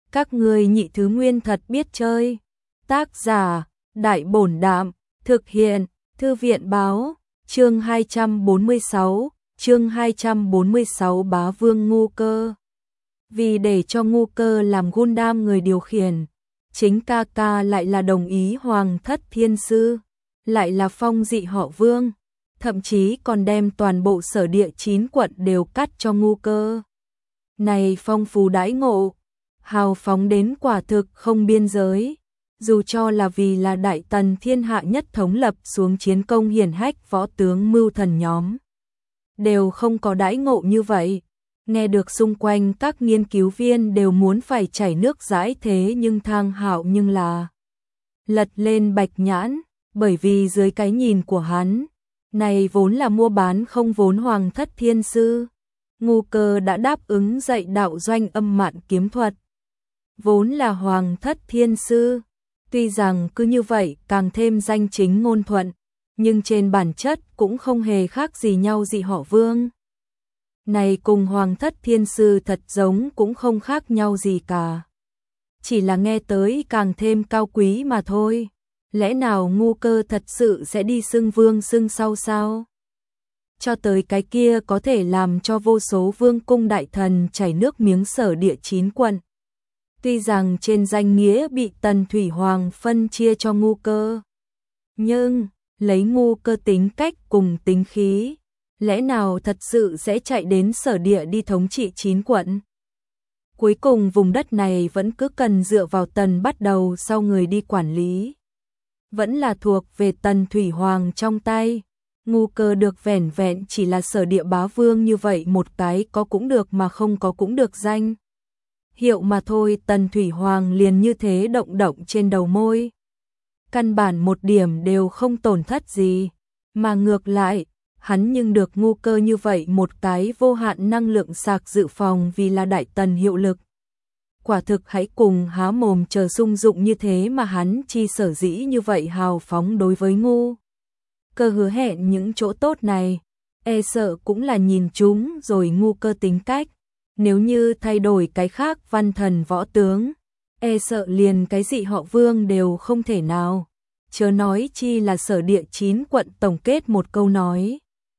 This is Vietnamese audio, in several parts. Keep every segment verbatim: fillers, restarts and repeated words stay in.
Các ngươi nhị thứ nguyên thật biết chơi. Tác giả, Đại Bổn Đạm, thực hiện, Thư viện Báo, chương hai trăm bốn mươi sáu, chương hai trăm bốn mươi sáu Bá Vương Ngu Cơ. Vì để cho Ngu Cơ làm Gundam người điều khiển, chính ca ca lại là đồng ý Hoàng Thất Thiên Sư, lại là phong dị họ Vương, thậm chí còn đem toàn bộ sở địa chín quận đều cắt cho Ngu Cơ. Này phong phú đãi ngộ, hào phóng đến quả thực không biên giới, dù cho là vì là đại tần thiên hạ nhất thống lập xuống chiến công hiển hách võ tướng mưu thần nhóm, đều không có đãi ngộ như vậy. Nghe được xung quanh các nghiên cứu viên đều muốn phải chảy nước dãi, thế nhưng Thang Hạo nhưng là lật lên bạch nhãn, bởi vì dưới cái nhìn của hắn, này vốn là mua bán không vốn Hoàng Thất Thiên Sư. Ngu Cơ đã đáp ứng dạy đạo doanh âm mạn kiếm thuật, vốn là Hoàng Thất Thiên Sư, tuy rằng cứ như vậy càng thêm danh chính ngôn thuận, nhưng trên bản chất cũng không hề khác gì nhau dị họ Vương. Này cùng Hoàng Thất Thiên Sư thật giống cũng không khác nhau gì cả, chỉ là nghe tới càng thêm cao quý mà thôi. Lẽ nào Ngu Cơ thật sự sẽ đi xưng vương xưng sau sao? Cho tới cái kia có thể làm cho vô số vương cung đại thần chảy nước miếng sở địa chín quận. Tuy rằng trên danh nghĩa bị Tần Thủy Hoàng phân chia cho Ngu Cơ, nhưng lấy Ngu Cơ tính cách cùng tính khí, lẽ nào thật sự sẽ chạy đến sở địa đi thống trị chín quận? Cuối cùng vùng đất này vẫn cứ cần dựa vào Tần bắt đầu sau người đi quản lý, vẫn là thuộc về Tần Thủy Hoàng trong tay. Ngu Cơ được vẻn vẹn chỉ là sở địa bá vương như vậy một cái có cũng được mà không có cũng được danh hiệu mà thôi. Tần Thủy Hoàng liền như thế động động trên đầu môi, căn bản một điểm đều không tổn thất gì, mà ngược lại hắn nhưng được Ngu Cơ như vậy một cái vô hạn năng lượng sạc dự phòng vì là đại tần hiệu lực. Quả thực hãy cùng há mồm chờ sung dụng như thế mà hắn chi sở dĩ như vậy hào phóng đối với Ngu Cơ hứa hẹn những chỗ tốt này, e sợ cũng là nhìn chúng rồi Ngu Cơ tính cách. Nếu như thay đổi cái khác văn thần võ tướng, e sợ liền cái dị họ Vương đều không thể nào, chớ nói chi là sở địa chín quận. Tổng kết một câu nói,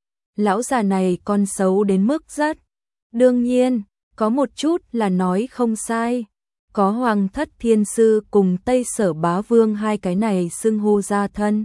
lão già này con xấu đến mức rất. Đương nhiên, có một chút là nói không sai, có Hoàng Thất Thiên Sư cùng Tây Sở Bá Vương hai cái này xưng hô gia thân.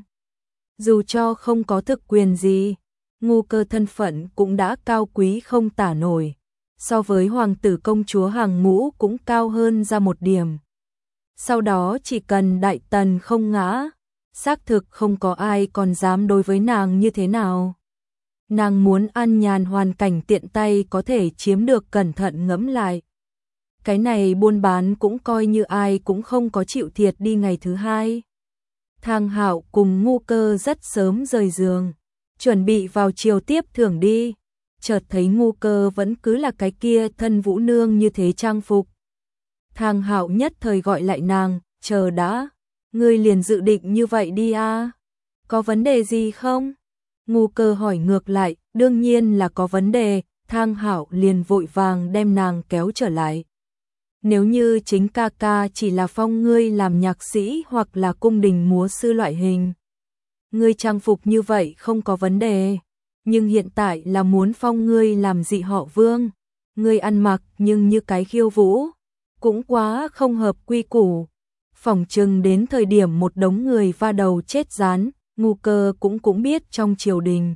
Dù cho không có thực quyền gì, Ngu Cơ thân phận cũng đã cao quý không tả nổi, so với hoàng tử công chúa hàng ngũ cũng cao hơn ra một điểm. Sau đó chỉ cần đại tần không ngã, xác thực không có ai còn dám đối với nàng như thế nào. Nàng muốn an nhàn hoàn cảnh tiện tay có thể chiếm được, cẩn thận ngẫm lại, cái này buôn bán cũng coi như ai cũng không có chịu thiệt đi. Ngày thứ hai, Thang Hạo cùng Ngu Cơ rất sớm rời giường, chuẩn bị vào chiều tiếp thưởng đi, chợt thấy Ngu Cơ vẫn cứ là cái kia thân vũ nương như thế trang phục. Thang Hạo nhất thời gọi lại nàng, chờ đã, ngươi liền dự định như vậy đi à? Có vấn đề gì không? Ngu Cơ hỏi ngược lại, đương nhiên là có vấn đề. Thang Hạo liền vội vàng đem nàng kéo trở lại. Nếu như chính ca ca chỉ là phong ngươi làm nhạc sĩ hoặc là cung đình múa sư loại hình, ngươi trang phục như vậy không có vấn đề, nhưng hiện tại là muốn phong ngươi làm dị họ Vương, ngươi ăn mặc nhưng như cái khiêu vũ, cũng quá không hợp quy củ. Phỏng chừng đến thời điểm một đống người va đầu chết rán. Ngu Cơ cũng cũng biết trong triều đình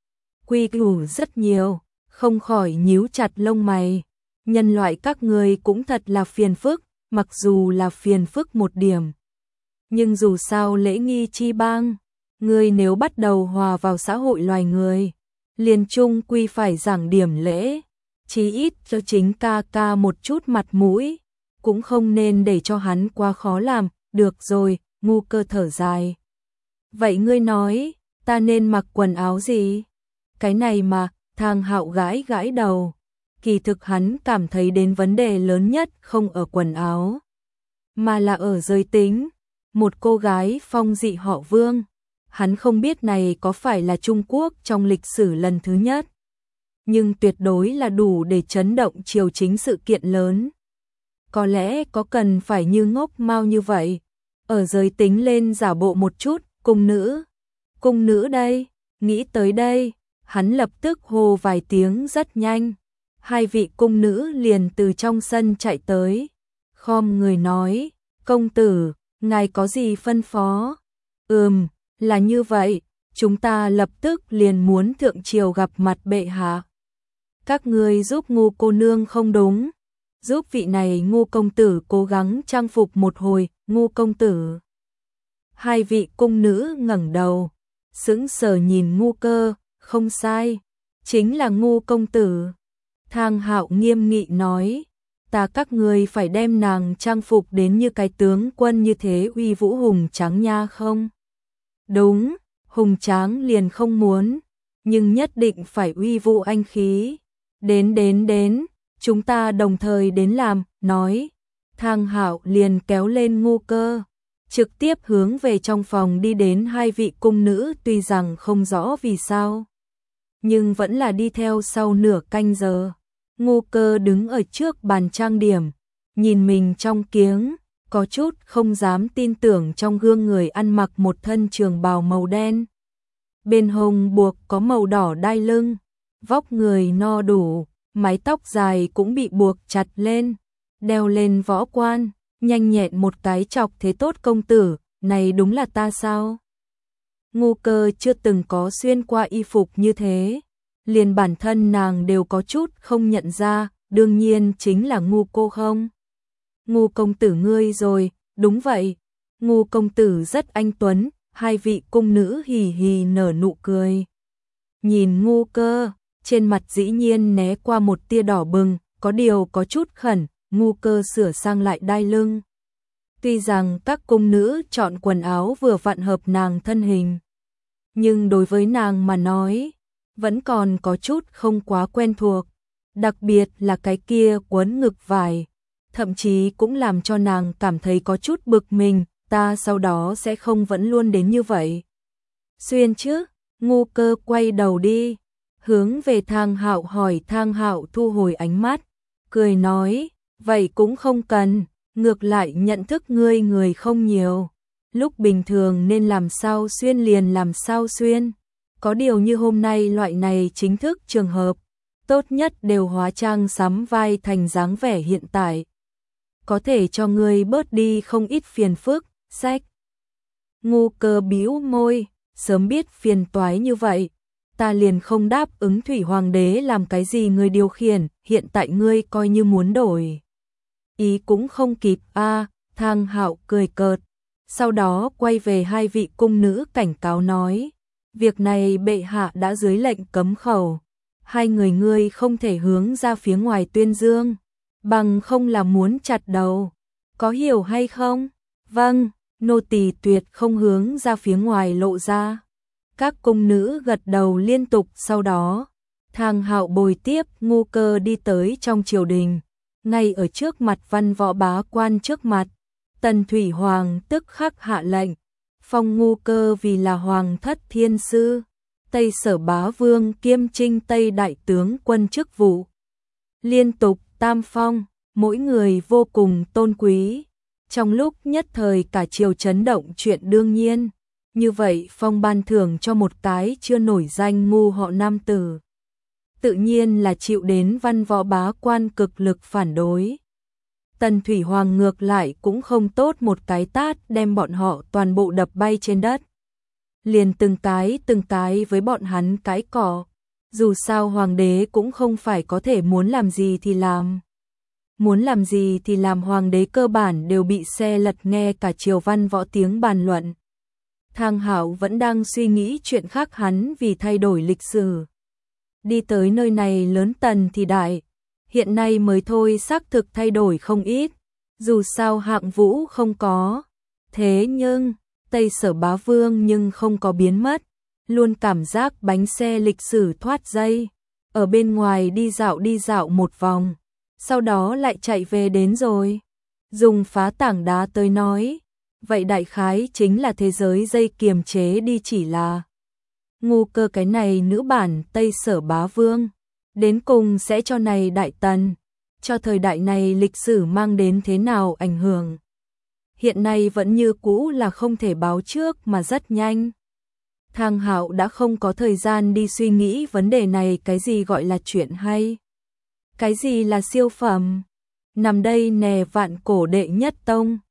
quy củ rất nhiều, không khỏi nhíu chặt lông mày. Nhân loại các người cũng thật là phiền phức, mặc dù là phiền phức một điểm, nhưng dù sao lễ nghi chi bang, người nếu bắt đầu hòa vào xã hội loài người, liền chung quy phải giảng điểm lễ, chí ít cho chính ca ca một chút mặt mũi, cũng không nên để cho hắn quá khó làm. Được rồi, Ngu Cơ thở dài. Vậy ngươi nói, ta nên mặc quần áo gì? Cái này mà, Thang Hạo gãi gãi đầu. Kỳ thực hắn cảm thấy đến vấn đề lớn nhất không ở quần áo, mà là ở giới tính. Một cô gái phong dị họ Vương, hắn không biết này có phải là Trung Quốc trong lịch sử lần thứ nhất, nhưng tuyệt đối là đủ để chấn động triều chính sự kiện lớn. có lẽ có cần phải như ngốc mau như vậy, ở giới tính lên giả bộ một chút, cung nữ, cung nữ đây, nghĩ tới đây, hắn lập tức hô vài tiếng rất nhanh, hai vị cung nữ liền từ trong sân chạy tới, khom người nói, công tử, ngài có gì phân phó? Ừm, là như vậy, chúng ta lập tức liền muốn thượng triều gặp mặt bệ hạ. Các ngươi giúp Ngu cô nương không đúng, giúp vị này Ngu công tử cố gắng trang phục một hồi, Ngu công tử. Hai vị cung nữ ngẩng đầu, sững sờ nhìn Ngu Cơ, không sai, chính là Ngu công tử. Thang Hạo nghiêm nghị nói, ta các ngươi phải đem nàng trang phục đến như cái tướng quân như thế uy vũ hùng tráng nha không? Đúng, hùng tráng liền không muốn, nhưng nhất định phải uy vũ anh khí. Đến đến đến, chúng ta đồng thời đến làm, nói. Thang Hạo liền kéo lên Ngu Cơ, trực tiếp hướng về trong phòng đi đến hai vị cung nữ, tuy rằng không rõ vì sao, nhưng vẫn là đi theo sau nửa canh giờ. Ngu Cơ đứng ở trước bàn trang điểm, nhìn mình trong kiếng, có chút không dám tin tưởng trong gương người ăn mặc một thân trường bào màu đen. Bên hông buộc có màu đỏ đai lưng, vóc người no đủ, mái tóc dài cũng bị buộc chặt lên, đeo lên võ quan, nhanh nhẹn một cái chọc thế tốt công tử, này đúng là ta sao? Ngu Cơ chưa từng có xuyên qua y phục như thế, liền bản thân nàng đều có chút không nhận ra, đương nhiên chính là Ngu cô không? Ngu công tử ngươi rồi, đúng vậy, Ngu công tử rất anh tuấn, hai vị cung nữ hì hì nở nụ cười. Nhìn Ngu Cơ, trên mặt dĩ nhiên né qua một tia đỏ bừng, có điều có chút khẩn, Ngu Cơ sửa sang lại đai lưng. Tuy rằng các cung nữ chọn quần áo vừa vặn hợp nàng thân hình, nhưng đối với nàng mà nói, vẫn còn có chút không quá quen thuộc, đặc biệt là cái kia quấn ngực vải, thậm chí cũng làm cho nàng cảm thấy có chút bực mình, ta sau đó sẽ không vẫn luôn đến như vậy. Xuyên chứ, Ngu Cơ quay đầu đi, hướng về Thang Hạo hỏi. Thang Hạo thu hồi ánh mắt, cười nói, vậy cũng không cần, ngược lại nhận thức ngươi người không nhiều, lúc bình thường nên làm sao xuyên liền làm sao xuyên, có điều như hôm nay loại này chính thức trường hợp, tốt nhất đều hóa trang sắm vai thành dáng vẻ hiện tại, có thể cho ngươi bớt đi không ít phiền phức. Sách. Ngu Cơ bĩu môi, sớm biết phiền toái như vậy, ta liền không đáp ứng Thủy Hoàng đế làm cái gì người điều khiển, hiện tại ngươi coi như muốn đổi ý cũng không kịp a. À, Thang Hạo cười cợt, sau đó quay về hai vị cung nữ cảnh cáo nói, việc này bệ hạ đã dưới lệnh cấm khẩu, hai người ngươi không thể hướng ra phía ngoài tuyên dương, bằng không là muốn chặt đầu, có hiểu hay không? Vâng, nô tỳ tuyệt không hướng ra phía ngoài lộ ra. Các cung nữ gật đầu liên tục. Sau đó, Thang Hạo bồi tiếp Ngu Cơ đi tới trong triều đình, ngay ở trước mặt văn võ bá quan trước mặt, Tần Thủy Hoàng tức khắc hạ lệnh, phong Ngu Cơ vì là Hoàng thất thiên sư, Tây Sở bá vương kiêm Trinh Tây đại tướng quân chức vụ. Liên tục tam phong, mỗi người vô cùng tôn quý. Trong lúc nhất thời cả triều chấn động, chuyện đương nhiên, như vậy phong ban thưởng cho một cái chưa nổi danh ngu họ nam tử, tự nhiên là chịu đến văn võ bá quan cực lực phản đối. Tần Thủy Hoàng ngược lại cũng không tốt, một cái tát đem bọn họ toàn bộ đập bay trên đất, liền từng cái từng cái với bọn hắn cãi cọ, dù sao hoàng đế cũng không phải có thể muốn làm gì thì làm. Muốn làm gì thì làm, hoàng đế cơ bản đều bị xe lật, nghe cả triều văn võ tiếng bàn luận. Thang Hạo vẫn đang suy nghĩ chuyện khác, hắn vì thay đổi lịch sử. Đi tới nơi này lớn Tần thì đại, hiện nay mới thôi xác thực thay đổi không ít, dù sao hạng vũ không có. Thế nhưng, Tây Sở bá vương nhưng không có biến mất, luôn cảm giác bánh xe lịch sử thoát dây, ở bên ngoài đi dạo đi dạo một vòng, sau đó lại chạy về đến rồi. Dùng phá tảng đá tới nói, vậy đại khái chính là thế giới dây kiềm chế đi, chỉ là Ngu Cơ cái này nữ bản Tây Sở bá vương, đến cùng sẽ cho này đại tần cho thời đại này lịch sử mang đến thế nào ảnh hưởng. Hiện nay vẫn như cũ là không thể báo trước mà rất nhanh. Thang Hạo đã không có thời gian đi suy nghĩ vấn đề này, cái gì gọi là chuyện hay, cái gì là siêu phẩm. Nằm đây nè, vạn cổ đệ nhất tông,